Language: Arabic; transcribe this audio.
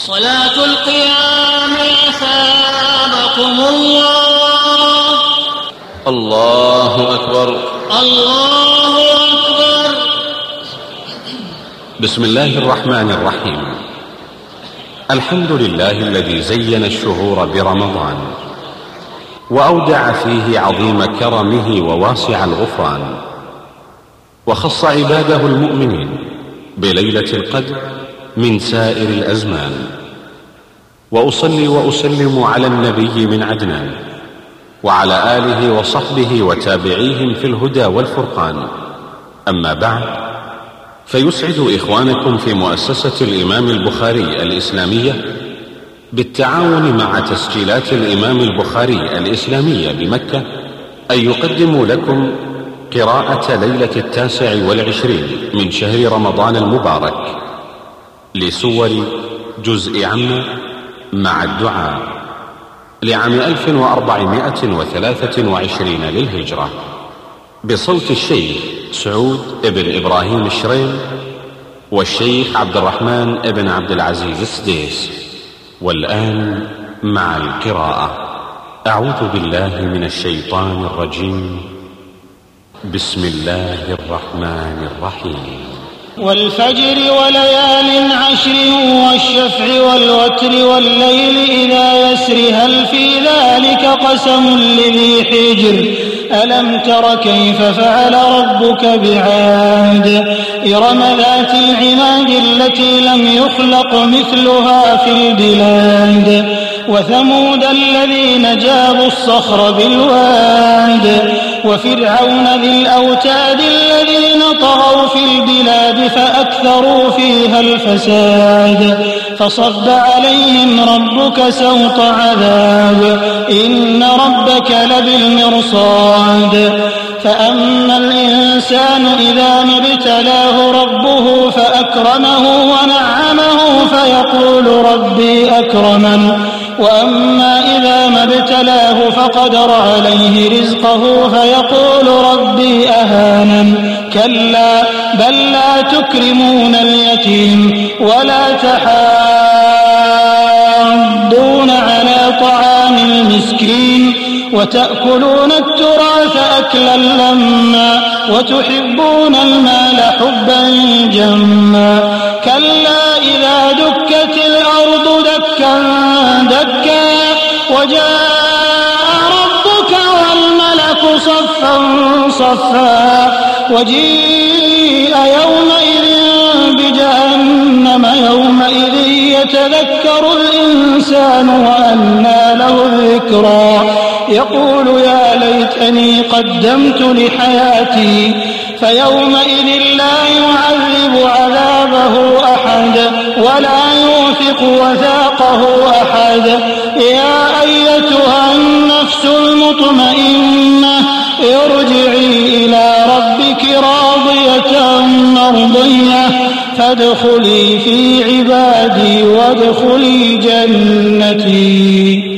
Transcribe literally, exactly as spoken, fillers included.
صلاة القيام أثابكم الله. الله أكبر الله أكبر. بسم الله الرحمن الرحيم. الحمد لله الذي زين الشهور برمضان وأودع فيه عظيم كرمه وواسع الغفران، وخص عباده المؤمنين بليلة القدر من سائر الأزمان. وأصلي وأسلم على النبي من عدنان وعلى آله وصحبه وتابعيهم في الهدى والفرقان. أما بعد، فيسعد إخوانكم في مؤسسة الإمام البخاري الإسلامية بالتعاون مع تسجيلات الإمام البخاري الإسلامية بمكة أن يقدموا لكم قراءة ليلة التاسع والعشرين من شهر رمضان المبارك لسور جزء عم مع الدعاء لعام ألف وأربعمائة وثلاثة وعشرين للهجرة، بصوت الشيخ سعود ابن إبراهيم الشريم والشيخ عبد الرحمن ابن عبد العزيز السديس. والآن مع القراءة. أعوذ بالله من الشيطان الرجيم. بسم الله الرحمن الرحيم. والفجر وليال عشر والشفع والوتر والليل إذا يسر هل في ذلك قسم لذي حجر ألم تر كيف فعل ربك بعاد إرم ذات العماد التي لم يخلق مثلها في البلاد وثمود الذين جابوا الصخر بالواد وفرعون ذي الأوتاد الذين طغوا في البلاد فأكثروا فيها الفساد فصب عليهم ربك سوط عذاب إن ربك لبالمرصاد فأما الإنسان إذا ما ابتلاه ربه فأكرمه ونعمه فيقول ربي أكرمن وأما إذا ما ابتلاه فقدر عليه رزقه فيقول ربي أهانن كلا بل لا تكرمون اليتيم ولا تحاضون على طعام المسكين وتأكلون التراث أكلا لما وتحبون المال حبا جما كلا إذا دكت الأرض دكا دكا وجاء ربك والملك صفا صفا وجيء يومئذ بجهنم يومئذ يتذكر الإنسان وأنى له الذكرى يقول يا ليتني قدمت لحياتي فيومئذ لا يعذب عذابه أحد ولا يوثق وثاقه أحد يا أيتها النفس المطمئنة ارجعي إلى ربك راضية مرضية فادخلي في عبادي وادخلي جنتي.